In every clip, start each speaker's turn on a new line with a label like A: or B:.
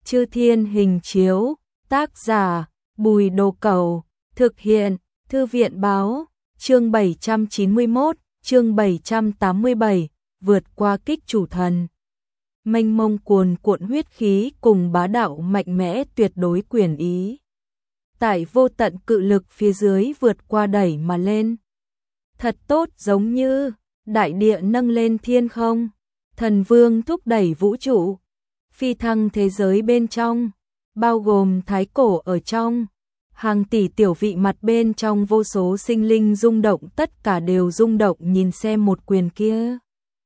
A: Chư Thiên Hình Chiếu, tác giả Bùi Đồ Cẩu, thực hiện Thư viện Báo, chương 791, chương 787, vượt qua kích chủ thần. Mênh mông cuồn cuộn huyết khí cùng bá đạo mạnh mẽ tuyệt đối quyền ý. Tại vô tận cự lực phía dưới vượt qua đẩy mà lên. Thật tốt, giống như đại địa nâng lên thiên không, thần vương thúc đẩy vũ trụ, phi thăng thế giới bên trong, bao gồm thái cổ ở trong, hàng tỷ tiểu vị mặt bên trong, vô số sinh linh rung động, tất cả đều rung động nhìn xem một quyền kia.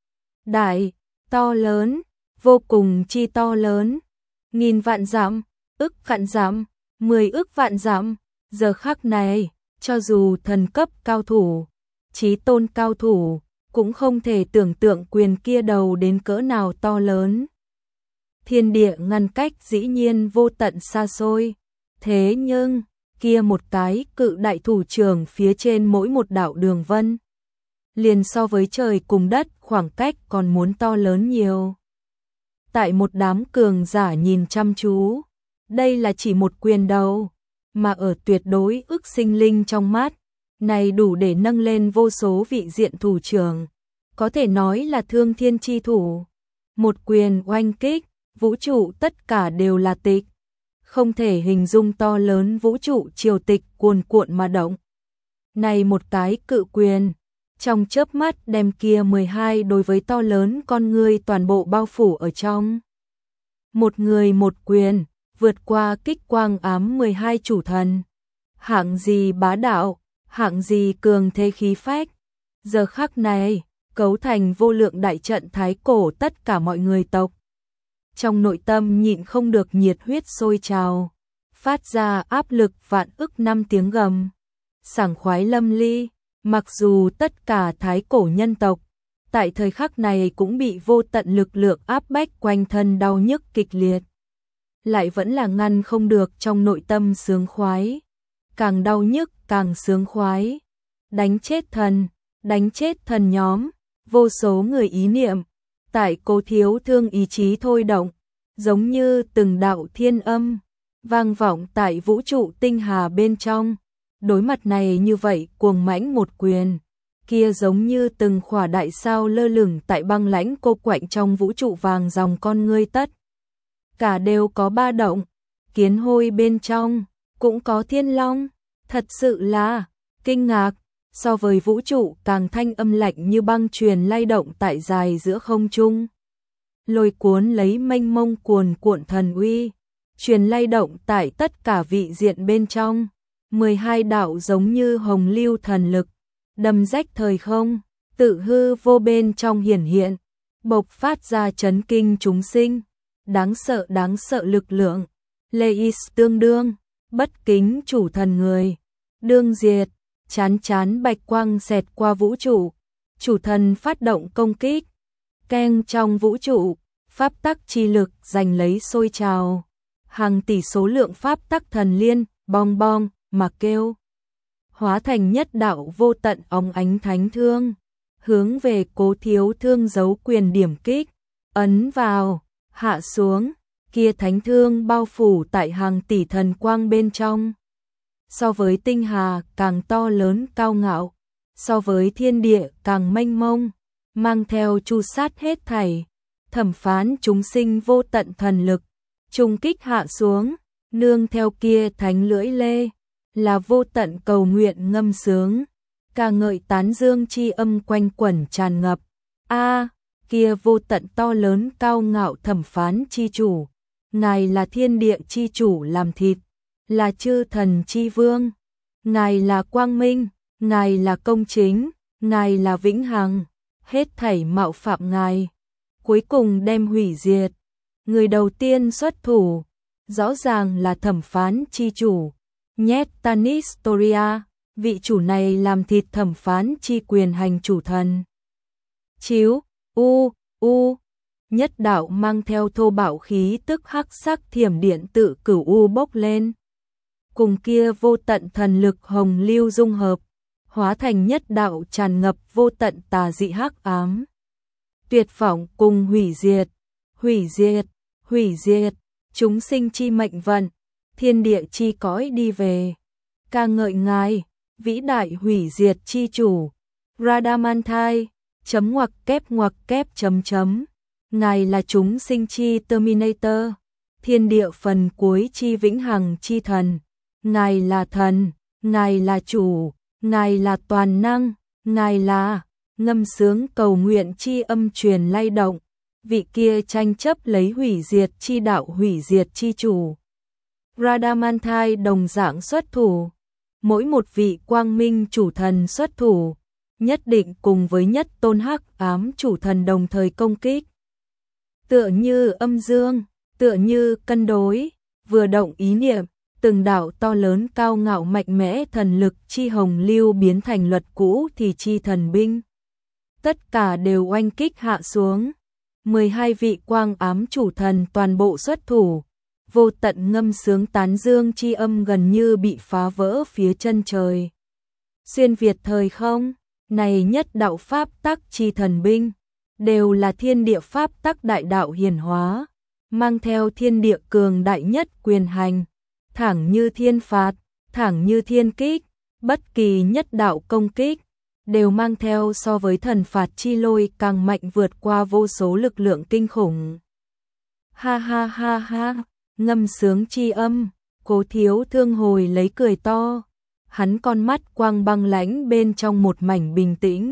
A: Đại, to lớn, vô cùng chi to lớn, nghìn vạn dặm, ức vạn dặm, 10 ức vạn dặm, giờ khắc này, cho dù thần cấp cao thủ, chí tôn cao thủ, cũng không thể tưởng tượng quyền kia đầu đến cỡ nào to lớn. Thiên địa ngăn cách dĩ nhiên vô tận xa xôi, thế nhưng, kia một cái cự đại thủ trưởng phía trên mỗi một đạo đường vân, liền so với trời cùng đất khoảng cách còn muốn to lớn nhiều. Tại một đám cường giả nhìn chăm chú, đây là chỉ một quyền đầu, mà ở tuyệt đối ức sinh linh trong mắt, này đủ để nâng lên vô số vị diện thủ trưởng, có thể nói là thương thiên chi thủ. Một quyền oanh kích, vũ trụ tất cả đều là tịch, không thể hình dung to lớn vũ trụ triều tịch cuồn cuộn mà động. Này một cái cự quyền, trong chớp mắt đem kia 12 đối với to lớn con người toàn bộ bao phủ ở trong. Một người một quyền, vượt qua kích quang ám 12 chủ thần. Hạng gì bá đạo, hạng gì cường thế khí phách. Giờ khắc này, cấu thành vô lượng đại trận thái cổ, tất cả mọi người tộc trong nội tâm nhịn không được nhiệt huyết sôi trào, phát ra áp lực vạn ức năm tiếng gầm, sảng khoái lâm ly. Mặc dù tất cả thái cổ nhân tộc tại thời khắc này cũng bị vô tận lực lượng áp bách quanh thân, đau nhức kịch liệt, lại vẫn là ngăn không được trong nội tâm sướng khoái, càng đau nhức càng sướng khoái. Đánh chết thần nhóm, vô số người ý niệm tại Cố Thiếu Thương ý chí thôi động, giống như từng đạo thiên âm vang vọng tại vũ trụ tinh hà bên trong. Đối mặt này như vậy cuồng mãnh một quyền, kia giống như từng khỏa đại sao lơ lửng tại băng lãnh cô quạnh trong vũ trụ, vàng dòng con ngươi tất cả đều có ba động, kiến hôi bên trong cũng có thiên long, thật sự là kinh ngạc. So với vũ trụ càng thanh âm lạnh như băng truyền lay động tại dài giữa không trung, lôi cuốn lấy mênh mông cuồn cuộn thần uy, truyền lay động tại tất cả vị diện bên trong. 12 đạo giống như hồng lưu thần lực, đâm rách thời không, tự hư vô bên trong hiển hiện, bộc phát ra chấn kinh chúng sinh, đáng sợ lực lượng. Leis tương đương, bất kính chủ thần người, đương diệt, chán bạch quang xẹt qua vũ trụ, chủ thần phát động công kích, keng trong vũ trụ, pháp tắc chi lực giành lấy sôi trào, hàng tỷ số lượng pháp tắc thần liên, bong bong mà kêu, hóa thành nhất đạo vô tận óng ánh thánh thương, hướng về Cố Thiếu Thương giấu quyền điểm kích, ấn vào, hạ xuống, kia thánh thương bao phủ tại hàng tỷ thần quang bên trong. So với tinh hà càng to lớn cao ngạo, so với thiên địa càng mênh mông, mang theo chu sát hết thảy, thẩm phán chúng sinh vô tận thần lực, trung kích hạ xuống, nương theo kia thánh lưỡi lê, là vô tận cầu nguyện ngâm sướng, ca ngợi tán dương chi âm quanh quẩn tràn ngập. Kia vô tận to lớn cao ngạo thẩm phán chi chủ, ngài là thiên địa chi chủ làm thịt, là chư thần chi vương, ngài là quang minh, ngài là công chính, ngài là vĩnh hằng, hết thảy mạo phạm ngài, cuối cùng đem hủy diệt. Người đầu tiên xuất thủ, rõ ràng là thẩm phán chi chủ, nhét Tanistoria, vị chủ này làm thịt thẩm phán chi quyền hành chủ thần. Chiếu, nhất đạo mang theo thô bạo khí tức hắc sắc thiểm điện tự cửu u bốc lên, cùng kia vô tận thần lực hồng lưu dung hợp, hóa thành nhất đạo tràn ngập vô tận tà dị hắc ám, tuyệt vọng cùng hủy diệt. chúng sinh chi mệnh vận, thiên địa chi cõi đi về. Ca ngợi ngài, vĩ đại hủy diệt chi chủ, Radamanthai, ngoặc kép chấm. Ngài là chúng sinh chi Terminator, thiên địa phần cuối chi vĩnh hằng chi thần. Ngài là thần, ngài là chủ, ngài là toàn năng, ngài là ngâm sướng cầu nguyện chi âm truyền lay động. Vị kia tranh chấp lấy hủy diệt chi đạo hủy diệt chi chủ. Radamanthai đồng dạng xuất thủ. Mỗi một vị quang minh chủ thần xuất thủ, nhất định cùng với nhất tôn hắc ám chủ thần đồng thời công kích. Tựa như âm dương, tựa như cân đối, vừa động ý niệm, từng đạo to lớn cao ngạo mạnh mẽ thần lực chi hồng lưu biến thành luật cũ thì chi thần binh. Tất cả đều oanh kích hạ xuống. 12 vị quang ám chủ thần toàn bộ xuất thủ, vô tận ngâm sướng tán dương chi âm gần như bị phá vỡ phía chân trời. Xuyên Việt thời không, này nhất đạo pháp tắc chi thần binh, đều là thiên địa pháp tắc đại đạo hiển hóa, mang theo thiên địa cường đại nhất quyền hành, thẳng như thiên phạt, thẳng như thiên kích, bất kỳ nhất đạo công kích đều mang theo so với thần phạt chi lôi càng mạnh vượt qua vô số lực lượng kinh khủng. Ha ha ha ha, ngâm sướng chi âm, Cố Thiếu Thương hồi lấy cười to, hắn con mắt quang băng lãnh bên trong một mảnh bình tĩnh.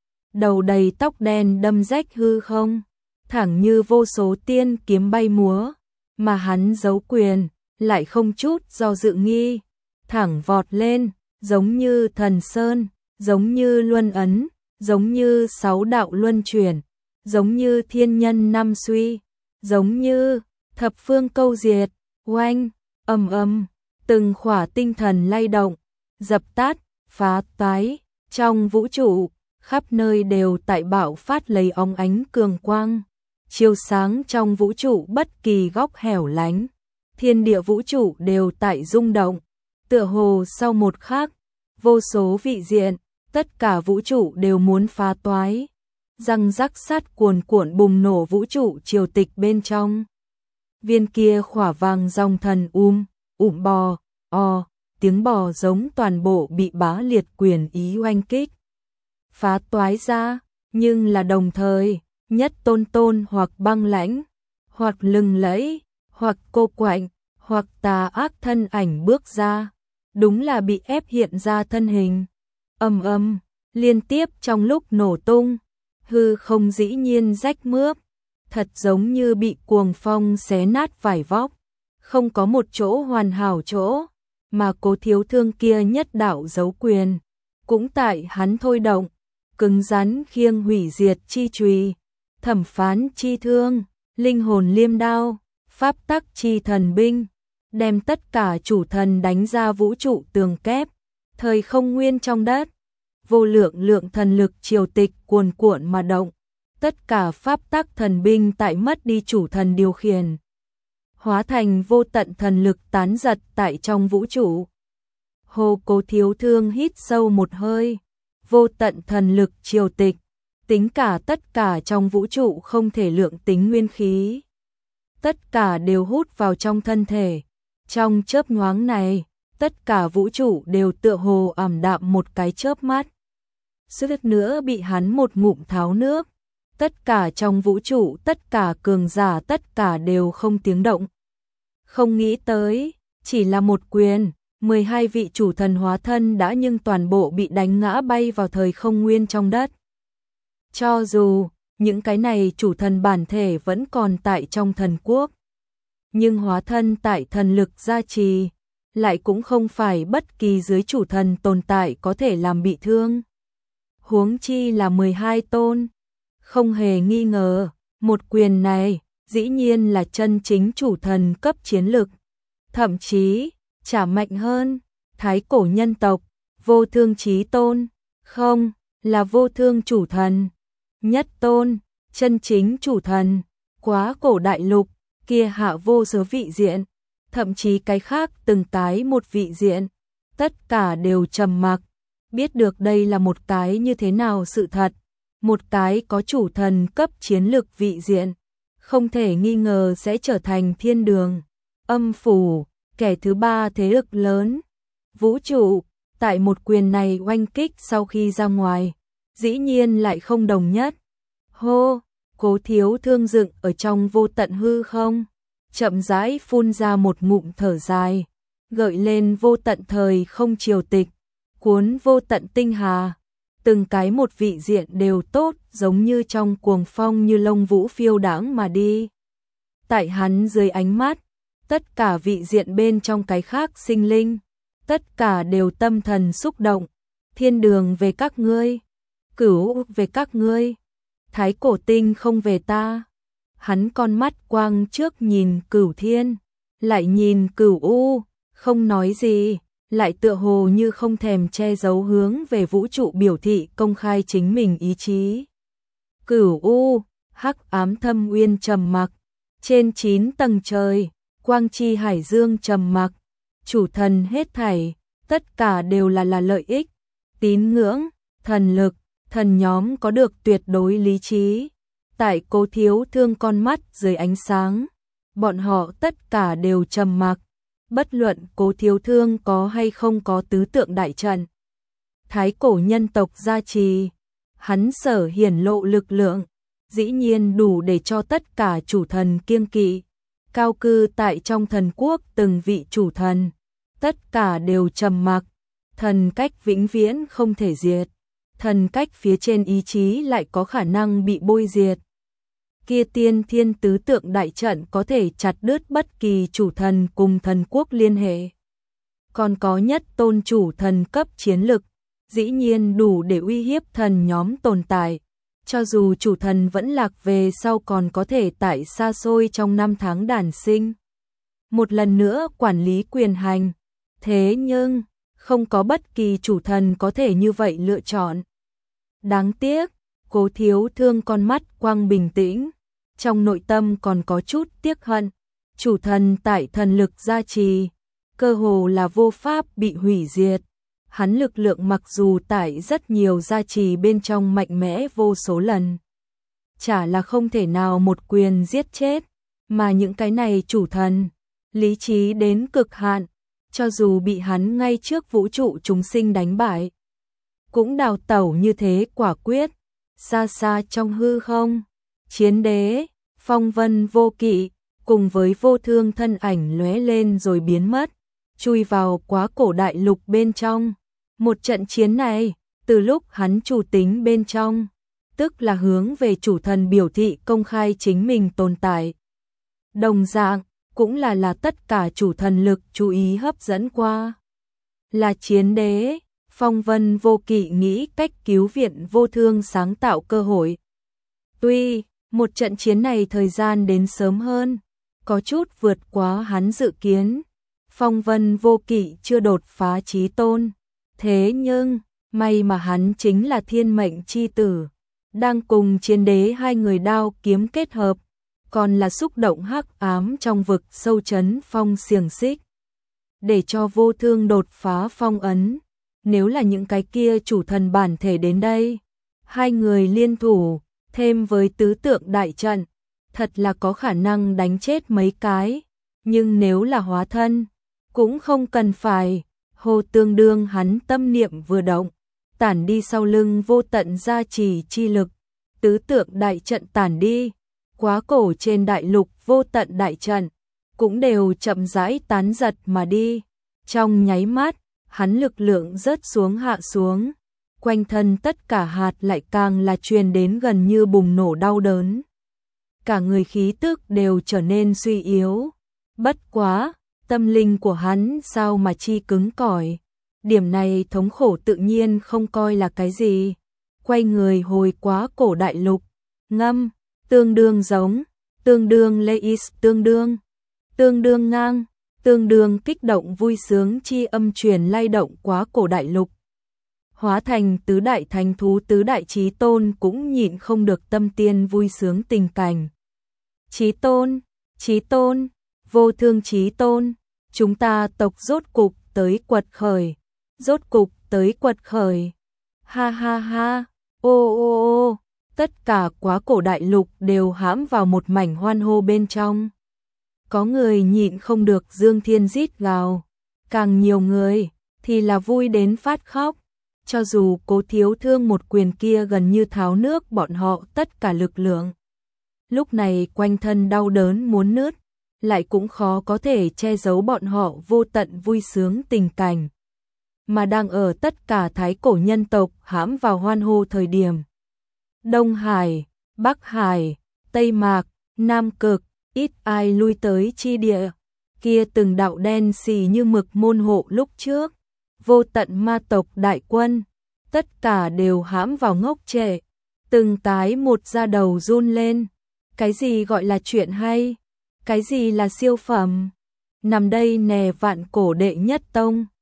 A: Đầu đầy tóc đen đâm rách hư không, thẳng như vô số tiên kiếm bay múa, mà hắn giấu quyền, lại không chút do dự nghi, thẳng vọt lên, giống như thần sơn, giống như luân ấn, giống như sáu đạo luân chuyển, giống như thiên nhân năm suy, giống như thập phương câu diệt, oanh, ầm, từng khỏa tinh thần lay động, dập tắt, phá toái, trong vũ trụ, khắp nơi đều tại bạo phát lấy óng ánh cường quang, chiếu sáng trong vũ trụ bất kỳ góc hẻo lánh, thiên địa vũ trụ đều tại rung động, tựa hồ sau một khắc, vô số vị diện, tất cả vũ trụ đều muốn phá toái, răng rắc sát cuồn cuộn bùng nổ vũ trụ triều tịch bên trong. Viên kia khỏa vàng dòng thần bò, tiếng bò giống toàn bộ bị bá liệt quyền ý oanh kích. Phá toái ra, nhưng là đồng thời, nhất tôn hoặc băng lãnh, hoặc lừng lẫy, hoặc cô quạnh, hoặc tà ác thân ảnh bước ra, đúng là bị ép hiện ra thân hình. Ầm, liên tiếp trong lúc nổ tung, hư không dĩ nhiên rách mướp, thật giống như bị cuồng phong xé nát vải vóc, không có một chỗ hoàn hảo chỗ, mà Cố Thiếu Thương kia nhất đạo giấu quyền, cũng tại hắn thôi động, cứng rắn khiêng hủy diệt chi chùy, thẩm phán chi thương, linh hồn liêm đao, pháp tắc chi thần binh, đem tất cả chủ thần đánh ra vũ trụ tường kép, thời không nguyên trong đất, vô lượng thần lực triều tịch cuồn cuộn mà động, tất cả pháp tắc thần binh tại mất đi chủ thần điều khiển, hóa thành vô tận thần lực tán giật tại trong vũ trụ. Hồ Cố Thiếu Thương hít sâu một hơi, vô tận thần lực triều tịch, tính cả tất cả trong vũ trụ không thể lượng tính nguyên khí. Tất cả đều hút vào trong thân thể, trong chớp nhoáng này, tất cả vũ trụ đều tựa hồ ảm đạm một cái chớp mắt. Suýt nữa bị hắn một ngụm tháo nước, tất cả trong vũ trụ, tất cả cường giả, tất cả đều không tiếng động. Không nghĩ tới, chỉ là một quyền, 12 vị chủ thần hóa thân đã nhưng toàn bộ bị đánh ngã bay vào thời không nguyên trong đất. Cho dù, những cái này chủ thần bản thể vẫn còn tại trong thần quốc, nhưng hóa thân tại thần lực gia trì, lại cũng không phải bất kỳ dưới chủ thần tồn tại có thể làm bị thương. Huống chi là 12 tôn, không hề nghi ngờ, một quyền này, dĩ nhiên là chân chính chủ thần cấp chiến lực, thậm chí, chả mạnh hơn, thái cổ nhân tộc, vô thương chí tôn, không, là vô thương chủ thần, nhất tôn, chân chính chủ thần, quá cổ đại lục, kia hạ vô số vị diện, thậm chí cái khác từng cái một vị diện, tất cả đều trầm mặc, biết được đây là một cái như thế nào sự thật, một cái có chủ thần cấp chiến lực vị diện, không thể nghi ngờ sẽ trở thành thiên đường, âm phủ, kẻ thứ ba thế lực lớn. Vũ trụ, tại một quyền này oanh kích sau khi ra ngoài, dĩ nhiên lại không đồng nhất. Hô, Cố Thiếu Thương dựng ở trong vô tận hư không, chậm rãi phun ra một ngụm thở dài, gợi lên vô tận thời không triều tịch, cuốn vô tận tinh hà. Từng cái một vị diện đều tốt, giống như trong cuồng phong như lông vũ phiêu đãng mà đi. Tại hắn dưới ánh mắt, tất cả vị diện bên trong cái khác sinh linh, tất cả đều tâm thần xúc động. Thiên đường về các ngươi, Cửu về các ngươi, Thái Cổ Tinh không về ta. Hắn con mắt quang trước nhìn Cửu Thiên, lại nhìn Cửu U, không nói gì, lại tựa hồ như không thèm che giấu hướng về vũ trụ biểu thị công khai chính mình ý chí. Cửu U, hắc ám thâm uyên trầm mặc, trên 9 tầng trời, quang chi hải dương trầm mặc, chủ thần hết thảy, tất cả đều là lợi ích, tín ngưỡng, thần lực, thần nhóm có được tuyệt đối lý trí. Tại Cố Thiếu Thương con mắt dưới ánh sáng, bọn họ tất cả đều trầm mặc, bất luận Cố Thiếu Thương có hay không có tứ tượng đại trận, thái cổ nhân tộc gia trì, hắn sở hiển lộ lực lượng, dĩ nhiên đủ để cho tất cả chủ thần kiêng kỵ. Cao cư tại trong thần quốc từng vị chủ thần, tất cả đều trầm mặc, thần cách vĩnh viễn không thể diệt, thần cách phía trên ý chí lại có khả năng bị bôi diệt. Kia tiên thiên tứ tượng đại trận có thể chặt đứt bất kỳ chủ thần cùng thần quốc liên hệ. Còn có nhất tôn chủ thần cấp chiến lực, dĩ nhiên đủ để uy hiếp thần nhóm tồn tại. Cho dù chủ thần vẫn lạc về sau còn có thể tại xa xôi trong năm tháng đản sinh, một lần nữa quản lý quyền hành. Thế nhưng, không có bất kỳ chủ thần có thể như vậy lựa chọn. Đáng tiếc, Cố Thiếu Thương con mắt quang bình tĩnh, trong nội tâm còn có chút tiếc hận. Chủ thần tại thần lực gia trì, cơ hồ là vô pháp bị hủy diệt. Hắn lực lượng mặc dù tại rất nhiều gia trì bên trong mạnh mẽ vô số lần, chả là không thể nào một quyền giết chết, mà những cái này chủ thần, lý trí đến cực hạn, cho dù bị hắn ngay trước vũ trụ chúng sinh đánh bại, cũng đào tẩu như thế quả quyết. Xa xa trong hư không, Chiến Đế, Phong Vân Vô Kỵ, cùng với Vô Thương thân ảnh lóe lên rồi biến mất, chui vào Quá Cổ đại lục bên trong. Một trận chiến này, từ lúc hắn chủ tính bên trong, tức là hướng về chủ thần biểu thị công khai chính mình tồn tại. Đồng dạng, cũng là tất cả chủ thần lực chú ý hấp dẫn qua. Là Chiến Đế, Phong Vân Vô Kỵ nghĩ cách cứu viện Vô Thương sáng tạo cơ hội. Tuy, một trận chiến này thời gian đến sớm hơn, có chút vượt quá hắn dự kiến. Phong Vân Vô Kỵ chưa đột phá chí tôn. Thế nhưng, may mà hắn chính là thiên mệnh chi tử, đang cùng Chiến Đế hai người đao kiếm kết hợp, còn là xúc động hắc ám trong vực sâu chấn phong xiềng xích, để cho Vô Thương đột phá phong ấn. Nếu là những cái kia chủ thần bản thể đến đây, hai người liên thủ, thêm với tứ tượng đại trận, thật là có khả năng đánh chết mấy cái, nhưng nếu là hóa thân, cũng không cần phải. Hồ tương đương hắn tâm niệm vừa động, tản đi sau lưng vô tận gia trì chi lực, tứ tượng đại trận tản đi, Quá Cổ trên đại lục vô tận đại trận, cũng đều chậm rãi tán giật mà đi. Trong nháy mắt, hắn lực lượng rớt xuống hạ xuống, quanh thân tất cả hạt lại càng là truyền đến gần như bùng nổ đau đớn. Cả người khí tức đều trở nên suy yếu, bất quá. Tâm linh của hắn sao mà chi cứng cỏi, điểm này thống khổ tự nhiên không coi là cái gì. Quay người hồi Quá Cổ đại lục, ngâm, tương đương giống, tương đương leis, tương đương ngang, tương đương kích động vui sướng chi âm truyền lay động Quá Cổ đại lục. Hóa thành tứ đại thánh thú tứ đại chí tôn cũng nhịn không được tâm tiên vui sướng tình cảnh. Chí tôn, Vô Thương chí tôn, chúng ta tộc rốt cục tới quật khởi, ha ha ha, ô ô ô, Tất cả quá cổ đại lục đều hãm vào một mảnh hoan hô bên trong. Có người nhịn không được dương thiên rít gào, càng nhiều người thì là vui đến phát khóc. Cho dù Cố Thiếu Thương một quyền kia gần như tháo nước bọn họ tất cả lực lượng. Lúc này quanh thân đau đớn muốn nứt, lại cũng khó có thể che giấu bọn họ vô tận vui sướng tình cảnh. Mà đang ở tất cả thái cổ nhân tộc hãm vào hoan hô thời điểm. Đông Hải, Bắc Hải, Tây Mạc, Nam Cực, ít ai lui tới chi địa. Kia từng đạo đen xì như mực môn hộ lúc trước. Vô tận ma tộc đại quân, tất cả đều hãm vào ngốc trệ, từng tái một da đầu run lên. Cái gì gọi là chuyện hay? Cái gì là siêu phẩm? Nằm đây nè vạn cổ đệ nhất tông.